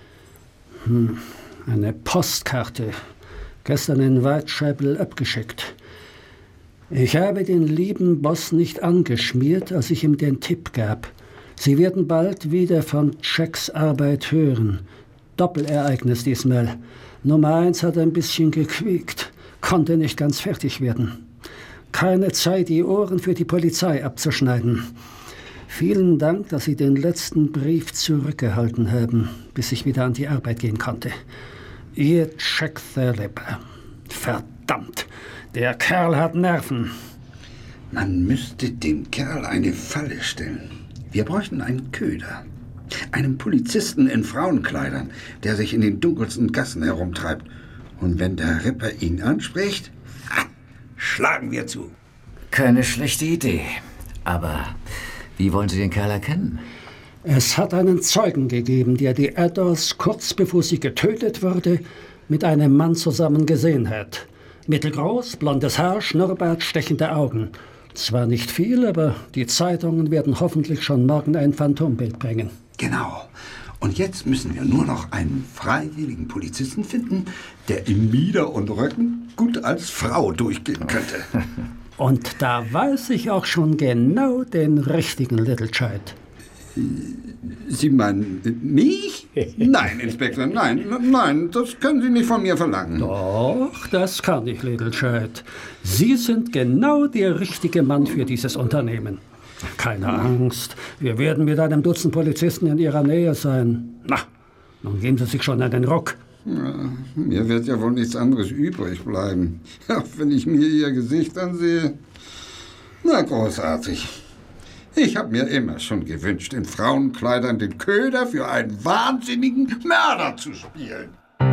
Hm, eine Postkarte. Gestern in Whitechapel abgeschickt. Ich habe den lieben Boss nicht angeschmiert, als ich ihm den Tipp gab. Sie werden bald wieder von Jacks Arbeit hören. Doppelereignis diesmal. Nummer eins hat ein bisschen gequiekt, konnte nicht ganz fertig werden. Keine Zeit, die Ohren für die Polizei abzuschneiden. Vielen Dank, dass Sie den letzten Brief zurückgehalten haben, bis ich wieder an die Arbeit gehen konnte. Ihr Jack Thurlip. Verdammt! Der Kerl hat Nerven. Man müsste dem Kerl eine Falle stellen. Wir bräuchten einen Köder. Einen Polizisten in Frauenkleidern, der sich in den dunkelsten Gassen herumtreibt. Und wenn der Ripper ihn anspricht, ha, schlagen wir zu. Keine schlechte Idee. Aber wie wollen Sie den Kerl erkennen? Es hat einen Zeugen gegeben, der die Adders kurz bevor sie getötet wurde, mit einem Mann zusammen gesehen hat. Mittelgroß, blondes Haar, Schnurrbart, stechende Augen. Zwar nicht viel, aber die Zeitungen werden hoffentlich schon morgen ein Phantombild bringen. Genau. Und jetzt müssen wir nur noch einen freiwilligen Polizisten finden, der im Mieder und Rücken gut als Frau durchgehen könnte. Und da weiß ich auch schon genau den richtigen Little Child. Sie meinen mich? Nein, Inspektor, nein, nein, das können Sie nicht von mir verlangen. Doch, das kann ich, Little Child. Sie sind genau der richtige Mann für dieses Unternehmen. Keine Angst, wir werden mit einem Dutzend Polizisten in Ihrer Nähe sein. Na, nun geben Sie sich schon einen Ruck. Ja, mir wird ja wohl nichts anderes übrig bleiben. Ja, wenn ich mir Ihr Gesicht ansehe. Na, großartig. Ich habe mir immer schon gewünscht, in Frauenkleidern den Köder für einen wahnsinnigen Mörder zu spielen.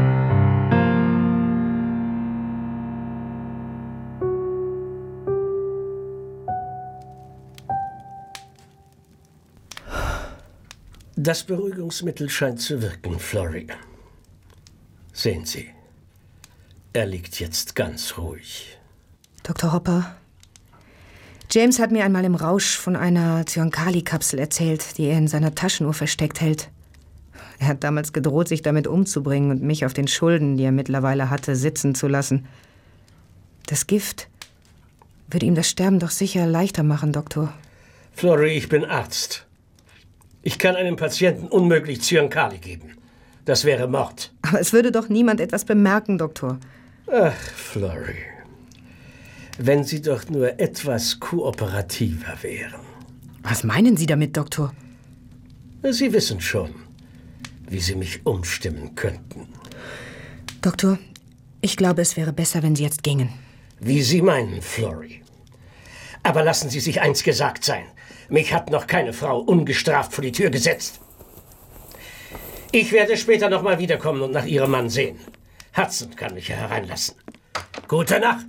Das Beruhigungsmittel scheint zu wirken, Florrie. Sehen Sie, er liegt jetzt ganz ruhig. Doktor Hopper, James hat mir einmal im Rausch von einer Zyankali-Kapsel erzählt, die er in seiner Taschenuhr versteckt hält. Er hat damals gedroht, sich damit umzubringen und mich auf den Schulden, die er mittlerweile hatte, sitzen zu lassen. Das Gift würde ihm das Sterben doch sicher leichter machen, Doktor. Florrie, ich bin Arzt. Ich kann einem Patienten unmöglich Zyankali geben. Das wäre Mord. Aber es würde doch niemand etwas bemerken, Doktor. Ach, Florrie. Wenn Sie doch nur etwas kooperativer wären. Was meinen Sie damit, Doktor? Sie wissen schon, wie Sie mich umstimmen könnten. Doktor, ich glaube, es wäre besser, wenn Sie jetzt gingen. Wie Sie meinen, Florrie. Aber lassen Sie sich eins gesagt sein. Mich hat noch keine Frau ungestraft vor die Tür gesetzt. Ich werde später noch mal wiederkommen und nach Ihrem Mann sehen. Hudson kann mich ja hereinlassen. Gute Nacht.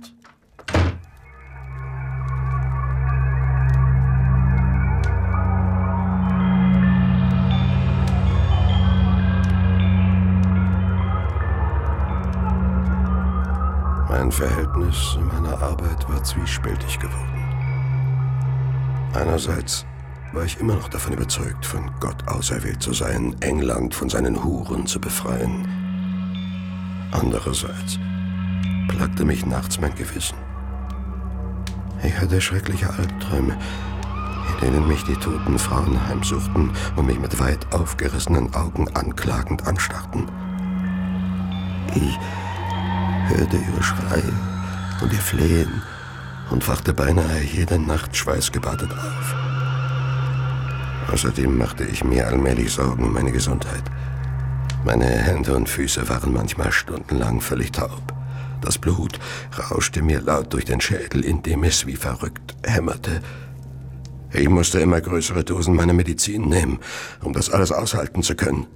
Mein Verhältnis zu meiner Arbeit war zwiespältig geworden. Einerseits war ich immer noch davon überzeugt, von Gott auserwählt zu sein, England von seinen Huren zu befreien. Andererseits plagte mich nachts mein Gewissen. Ich hatte schreckliche Albträume, in denen mich die toten Frauen heimsuchten und mich mit weit aufgerissenen Augen anklagend anstarrten. Ich hörte ihre Schreie und ihr Flehen und wachte beinahe jede Nacht schweißgebadet auf. Außerdem machte ich mir allmählich Sorgen um meine Gesundheit. Meine Hände und Füße waren manchmal stundenlang völlig taub. Das Blut rauschte mir laut durch den Schädel, indem es wie verrückt hämmerte. Ich musste immer größere Dosen meiner Medizin nehmen, um das alles aushalten zu können.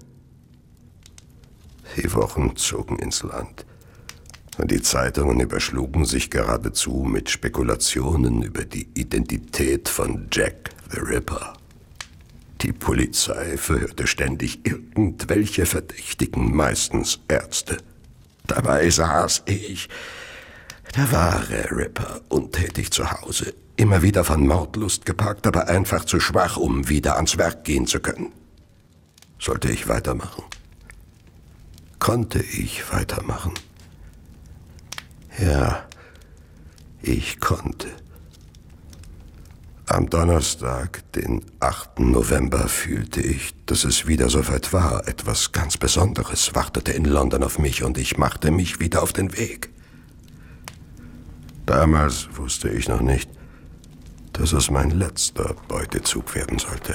Die Wochen zogen ins Land. Und die Zeitungen überschlugen sich geradezu mit Spekulationen über die Identität von Jack the Ripper. Die Polizei verhörte ständig irgendwelche Verdächtigen, meistens Ärzte. Dabei saß ich, der wahre Ripper, untätig zu Hause, immer wieder von Mordlust gepackt, aber einfach zu schwach, um wieder ans Werk gehen zu können. Sollte ich weitermachen? Konnte ich weitermachen? Ja, ich konnte. Am Donnerstag, den achten November, fühlte ich, dass es wieder soweit war. Etwas ganz Besonderes wartete in London auf mich und ich machte mich wieder auf den Weg. Damals wusste ich noch nicht, dass es mein letzter Beutezug werden sollte.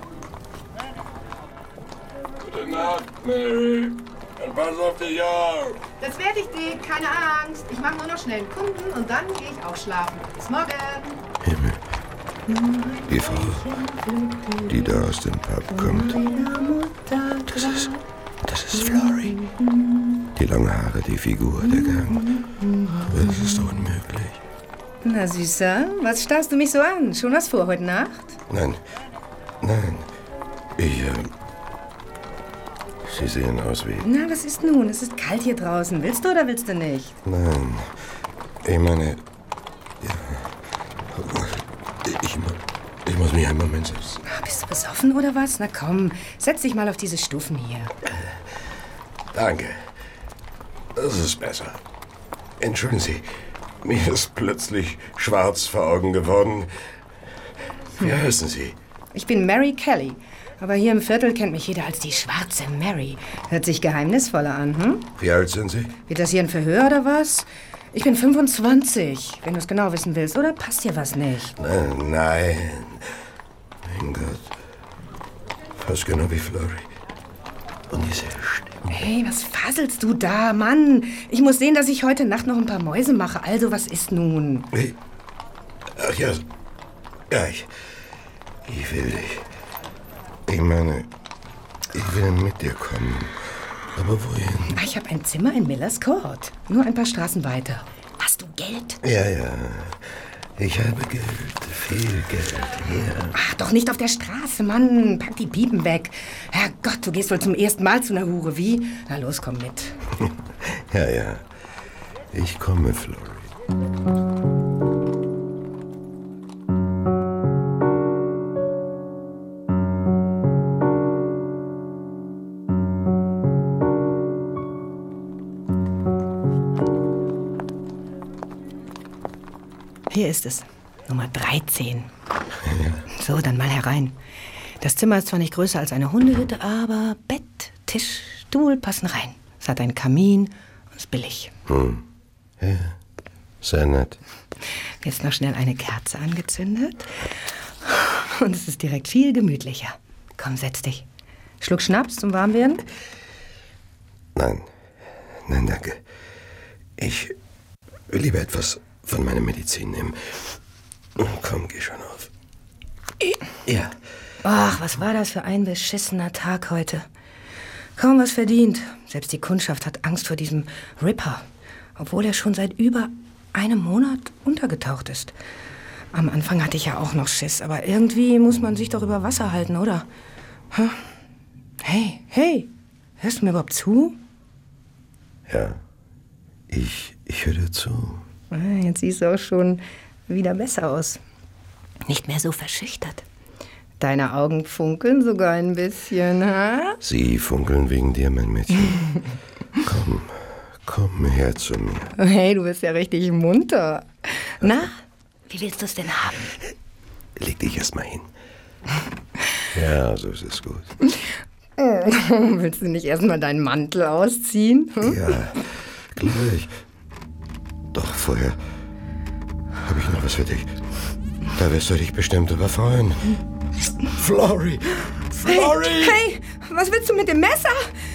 Gute Nacht, Mary. Und pass auf dich auf. Das werde ich, Dick. Keine Angst. Ich mache nur noch schnell einen Kunden und dann gehe ich auch schlafen. Bis morgen. Himmel. Die Frau, die da aus dem Pub kommt. Das ist, das ist Florrie. Die langen Haare, die Figur, der Gang. Aber es ist unmöglich. Na, Süßer, was starrst du mich so an? Schon was vor heute Nacht? Nein, nein. Ich, äh... Sie sehen aus wie... Na, was ist nun? Es ist kalt hier draußen. Willst du oder willst du nicht? Nein. Ich meine... Ja. Ich, ich muss mich einen Moment setzen. Bist du besoffen oder was? Na komm, setz dich mal auf diese Stufen hier. Danke. Das ist besser. Entschuldigen Sie, mir ist plötzlich schwarz vor Augen geworden. Wie heißen Sie? Ich bin Mary Kelly. Aber hier im Viertel kennt mich jeder als die schwarze Mary. Hört sich geheimnisvoller an, hm? Wie alt sind Sie? Wird das hier ein Verhör oder was? Ich bin fünfundzwanzig, wenn du es genau wissen willst. Oder passt dir was nicht? Nein, nein. Mein Gott. Fast genau wie Florrie. Und diese Stimme. Hey, was faselst du da, Mann? Ich muss sehen, dass ich heute Nacht noch ein paar Mäuse mache. Also, was ist nun? Hey. Ach ja. Ja, ich... Ich will dich. Ich meine, ich will mit dir kommen. Aber wohin? Ich habe ein Zimmer in Millers Court. Nur ein paar Straßen weiter. Hast du Geld? Ja, ja. Ich habe Geld. Viel Geld. Hier. Ach, doch nicht auf der Straße, Mann. Pack die Piepen weg. Herrgott, du gehst wohl zum ersten Mal zu einer Hure, wie? Na los, komm mit. Ja, ja. Ich komme, Florrie. Hier ist es. Nummer dreizehn. So, dann mal herein. Das Zimmer ist zwar nicht größer als eine Hundehütte, aber Bett, Tisch, Stuhl passen rein. Es hat einen Kamin und ist billig. Hm. Ja, sehr nett. Jetzt noch schnell eine Kerze angezündet. Und es ist direkt viel gemütlicher. Komm, setz dich. Schluck Schnaps zum Warmwerden? Nein. Nein, danke. Ich will lieber etwas von meiner Medizin nehmen. Komm, geh schon auf. Ja. Ach, was war das für ein beschissener Tag heute. Kaum was verdient. Selbst die Kundschaft hat Angst vor diesem Ripper. Obwohl er schon seit über einem Monat untergetaucht ist. Am Anfang hatte ich ja auch noch Schiss, aber irgendwie muss man sich doch über Wasser halten, oder? Hm? Hey, hey, hörst du mir überhaupt zu? Ja, ich, ich höre dir zu. Jetzt siehst du auch schon wieder besser aus. Nicht mehr so verschüchtert. Deine Augen funkeln sogar ein bisschen, ha? Sie funkeln wegen dir, mein Mädchen. Komm, komm her zu mir. Hey, du bist ja richtig munter. Na, wie willst du es denn haben? Leg dich erst mal hin. Ja, so ist es gut. Willst du nicht erst mal deinen Mantel ausziehen? Hm? Ja, gleich. Doch vorher habe ich noch was für dich. Da wirst du dich bestimmt überfreuen. Florrie! Florrie! Hey, hey, was willst du mit dem Messer?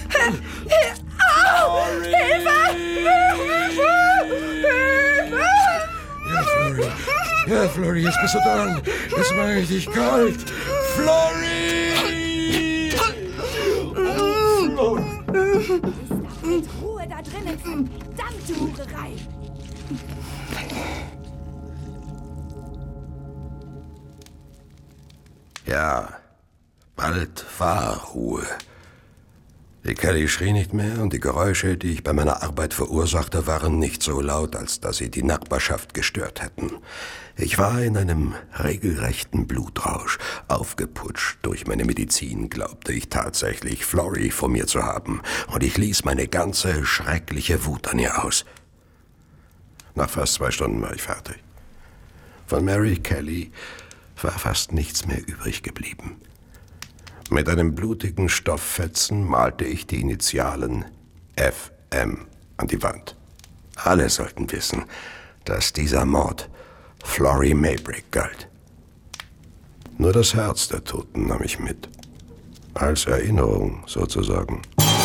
Au! Hilfe! Hilfe! Ja, Florrie. Ja, Florrie, jetzt bist du dran. Jetzt mache ich dich kalt. Florrie! Ruhe da drinnen, verdammte Hurerei! Ja, bald war Ruhe. Die Kelly schrie nicht mehr und die Geräusche, die ich bei meiner Arbeit verursachte, waren nicht so laut, als dass sie die Nachbarschaft gestört hätten. Ich war in einem regelrechten Blutrausch. Aufgeputscht durch meine Medizin glaubte ich tatsächlich, Florrie vor mir zu haben, und ich ließ meine ganze schreckliche Wut an ihr aus. Nach fast zwei Stunden war ich fertig. Von Mary Kelly war fast nichts mehr übrig geblieben. Mit einem blutigen Stofffetzen malte ich die Initialen F M an die Wand. Alle sollten wissen, dass dieser Mord Florrie Maybrick galt. Nur das Herz der Toten nahm ich mit. Als Erinnerung sozusagen.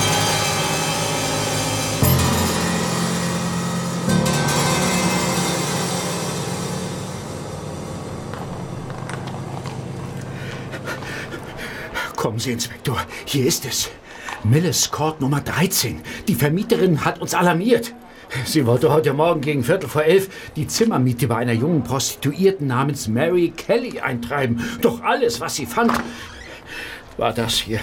Kommen Sie, Inspektor. Hier ist es. Millis Court Nummer dreizehn. Die Vermieterin hat uns alarmiert. Sie wollte heute Morgen gegen Viertel vor elf die Zimmermiete bei einer jungen Prostituierten namens Mary Kelly eintreiben. Doch alles, was sie fand, war das hier.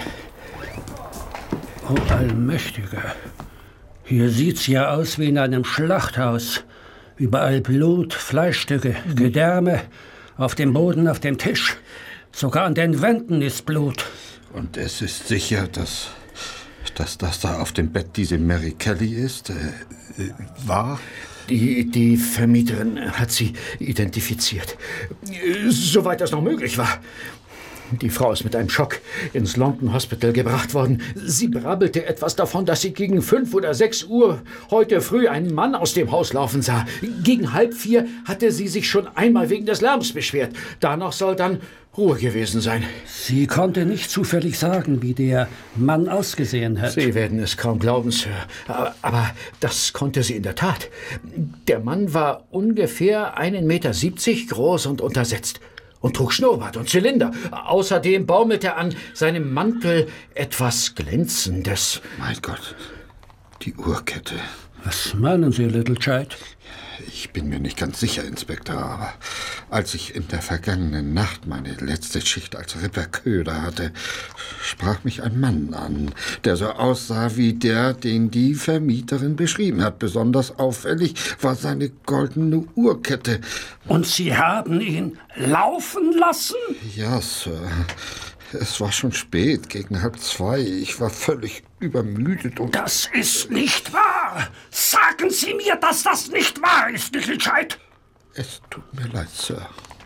Oh, Allmächtiger. Hier sieht's ja aus wie in einem Schlachthaus. Überall Blut, Fleischstücke, Gedärme, auf dem Boden, auf dem Tisch. Sogar an den Wänden ist Blut. Und es ist sicher, dass, dass das da auf dem Bett diese Mary Kelly ist? Äh, äh, war? Die, die Vermieterin hat sie identifiziert. Soweit das noch möglich war. Die Frau ist mit einem Schock ins London Hospital gebracht worden. Sie brabbelte etwas davon, dass sie gegen fünf oder sechs Uhr heute früh einen Mann aus dem Haus laufen sah. Gegen halb vier hatte sie sich schon einmal wegen des Lärms beschwert. Danach soll dann Ruhe gewesen sein. Sie konnte nicht zufällig sagen, wie der Mann ausgesehen hat. Sie werden es kaum glauben, Sir. Aber, aber das konnte sie in der Tat. Der Mann war ungefähr einen Meter siebzig groß und untersetzt. Und trug Schnurrbart und Zylinder. Außerdem baumelte an seinem Mantel etwas Glänzendes. Mein Gott, die Uhrkette. Was meinen Sie, Little Child? Ich bin mir nicht ganz sicher, Inspektor, aber als ich in der vergangenen Nacht meine letzte Schicht als Ripperköder hatte, sprach mich ein Mann an, der so aussah wie der, den die Vermieterin beschrieben hat. Besonders auffällig war seine goldene Uhrkette. Und Sie haben ihn laufen lassen? Ja, Sir. Es war schon spät, gegen halb zwei. Ich war völlig übermüdet und... Das ist nicht wahr! Sagen Sie mir, dass das nicht wahr ist, Little Child! Es tut mir leid, Sir.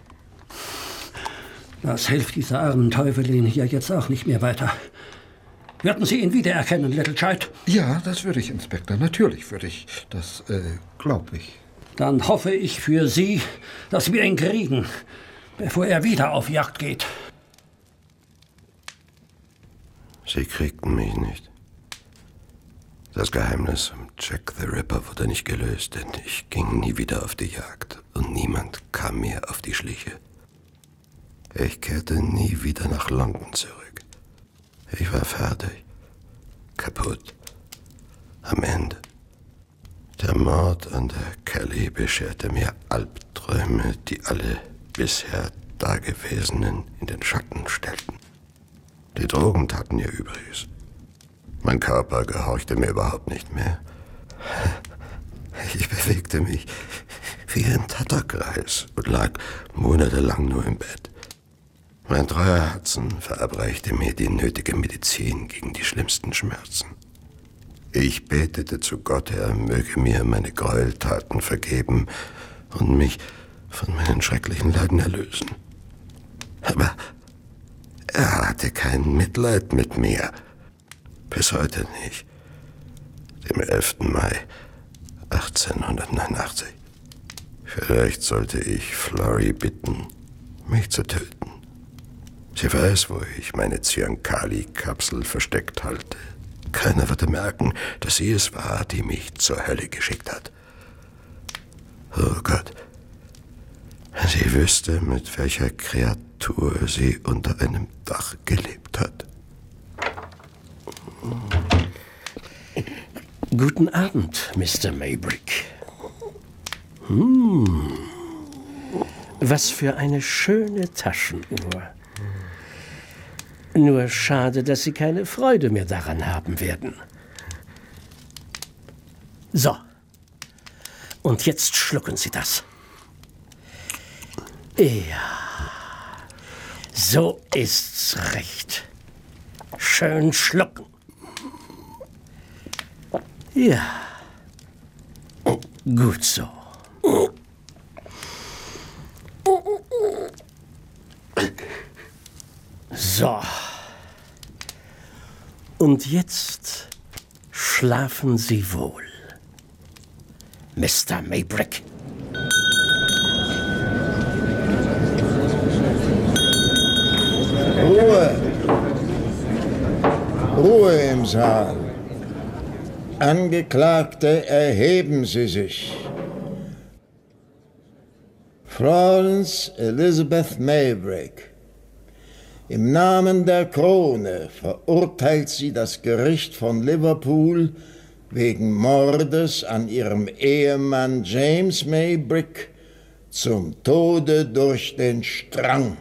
Das hilft dieser armen Teufelin hier jetzt auch nicht mehr weiter. Würden Sie ihn wiedererkennen, Little Child? Ja, das würde ich, Inspektor. Natürlich würde ich. Das, äh, glaube ich. Dann hoffe ich für Sie, dass wir ihn kriegen, bevor er wieder auf Jagd geht. Sie kriegten mich nicht. Das Geheimnis um Jack the Ripper wurde nicht gelöst, denn ich ging nie wieder auf die Jagd und niemand kam mir auf die Schliche. Ich kehrte nie wieder nach London zurück. Ich war fertig, kaputt, am Ende. Der Mord an der Kelly bescherte mir Albträume, die alle bisher Dagewesenen in den Schatten stellten. Die Drogen taten ihr Übriges. Mein Körper gehorchte mir überhaupt nicht mehr. Ich bewegte mich wie ein Tatterkreis und lag monatelang nur im Bett. Mein treuer Hudson verabreichte mir die nötige Medizin gegen die schlimmsten Schmerzen. Ich betete zu Gott, er möge mir meine Gräueltaten vergeben und mich von meinen schrecklichen Leiden erlösen. Aber er hatte kein Mitleid mit mir. Bis heute nicht. Dem elften Mai achtzehnhundertneunundachtzig. Vielleicht sollte ich Florrie bitten, mich zu töten. Sie weiß, wo ich meine Ziankali-Kapsel versteckt halte. Keiner würde merken, dass sie es war, die mich zur Hölle geschickt hat. Oh Gott, wenn sie wüsste, mit welcher Kreatur sie unter einem Dach gelebt hat. Guten Abend, Mister Maybrick. Hm. Was für eine schöne Taschenuhr. Nur schade, dass Sie keine Freude mehr daran haben werden. So. Und jetzt schlucken Sie das. Ja. So ist's recht. Schön schlucken. Ja. Gut so. So. Und jetzt schlafen Sie wohl, Mister Maybrick. Ruhe! Ruhe im Saal. Angeklagte, erheben Sie sich. Florence Elizabeth Maybrick. Im Namen der Krone verurteilt sie das Gericht von Liverpool wegen Mordes an ihrem Ehemann James Maybrick zum Tode durch den Strang.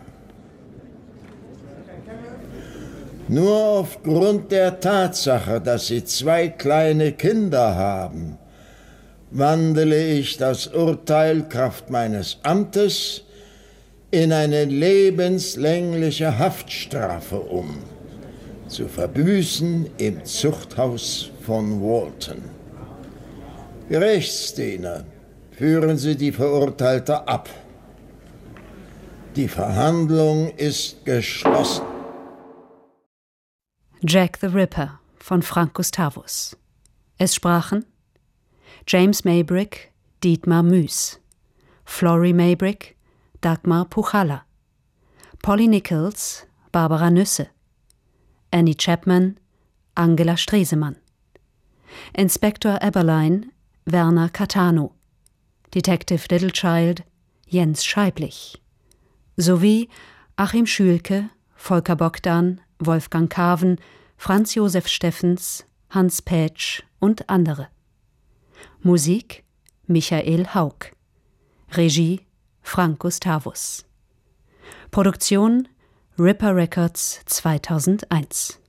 Nur aufgrund der Tatsache, dass sie zwei kleine Kinder haben, wandle ich das Urteil kraft meines Amtes in eine lebenslängliche Haftstrafe um, zu verbüßen im Zuchthaus von Walton. Gerichtsdiener, führen Sie die Verurteilte ab. Die Verhandlung ist geschlossen. Jack the Ripper von Frank Gustavus. Es sprachen James Maybrick, Dietmar Müß, Florrie Maybrick, Dagmar Puchalla, Polly Nichols, Barbara Nüsse, Annie Chapman, Angela Stresemann, Inspektor Eberlein, Werner Catano, Detective Littlechild, Jens Scheiblich, sowie Achim Schülke, Volker Bogdan, Wolfgang Carven, Franz Josef Steffens, Hans Pätsch und andere. Musik Michael Haug. Regie Frank Gustavus. Produktion Ripper Records zweitausendeins.